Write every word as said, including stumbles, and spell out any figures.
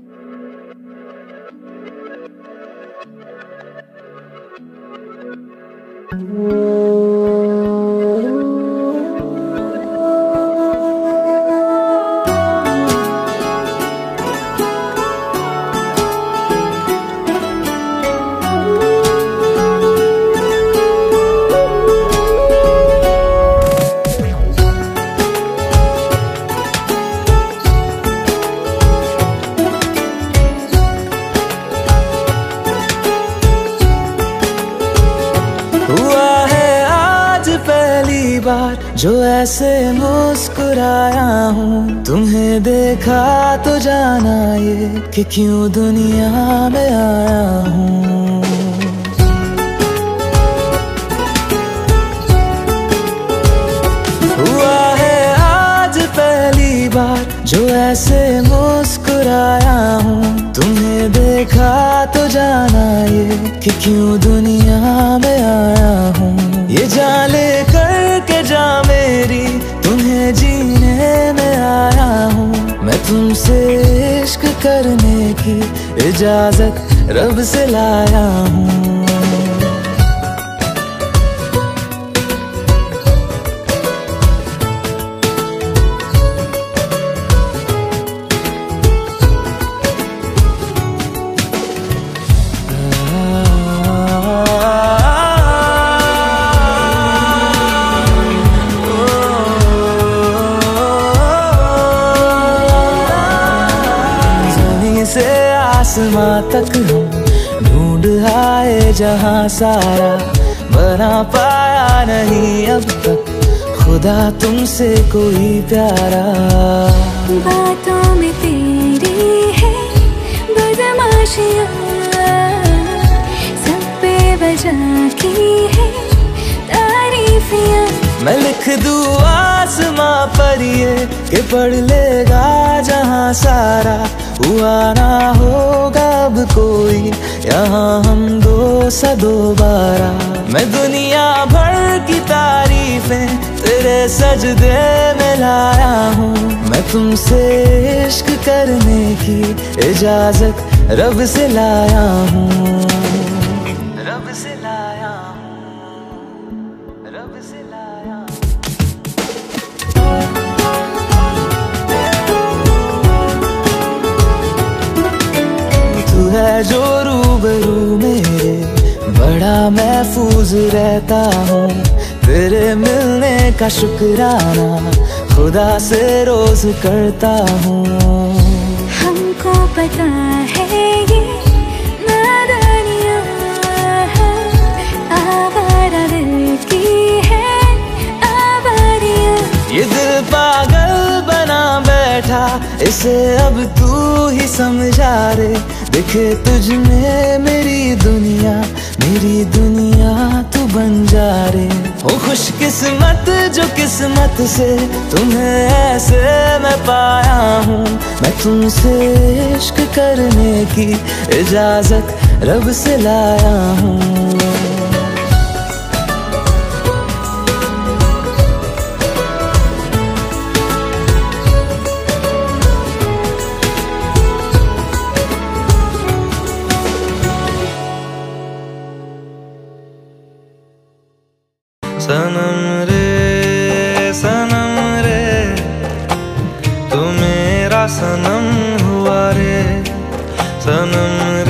जो ऐसे मुस्कुराया हूँ, तुम्हें देखा तो जाना ये कि क्यों दुनिया में आया हूँ। हुआ है आज पहली बार जो ऐसे मुस्कुराया हूँ, तुम्हें देखा तो जाना ये कि क्यों दुनिया में आया हूँ। ये जान ले करके जा मेरी, तुम्हें जीने में आया हूँ। मैं तुमसे इश्क करने की इजाजत रब से लाया हूँ। आसमां तक हम ढूंढ आए जहां सारा, बना पाया नहीं अब तक खुदा तुमसे कोई प्यारा। बातों में तेरी है बदमाशियाँ, सब पे वजह की है तारीफियाँ। मैं लिख दूँ आसमां पर ये कि पढ़ लेगा जहां सारा, हुआ ना होगा अब कोई यहाँ हम दो सा दोबारा। मैं दुनिया भर की तारीफें तेरे सजदे में लाया हूँ। मैं तुमसे इश्क करने की इजाजत रब से लाया हूँ। रब से लाया हूँ, रब से लाया हूँ। तू है जो रूबरू मेरे, बड़ा महफूज रहता हूँ। तेरे मिलने का शुक्राना खुदा से रोज करता हूँ। हमको पता है ये नादानियाँ हैं, आवारा दिल की है आवारियाँ। ये दिल पागल बना बैठा, इसे अब तू ही समझा रे। दिखे तुझ में मेरी दुनिया, मेरी दुनिया तू बन जा रे। ओ खुशकिस्मत जो किस्मत से तुम्हें ऐसे मैं पाया हूँ। मैं तुमसे इश्क करने की इजाजत रब से लाया हूँ। सनम रे सनम रे, तू मेरा सनम हुआ रे। सनम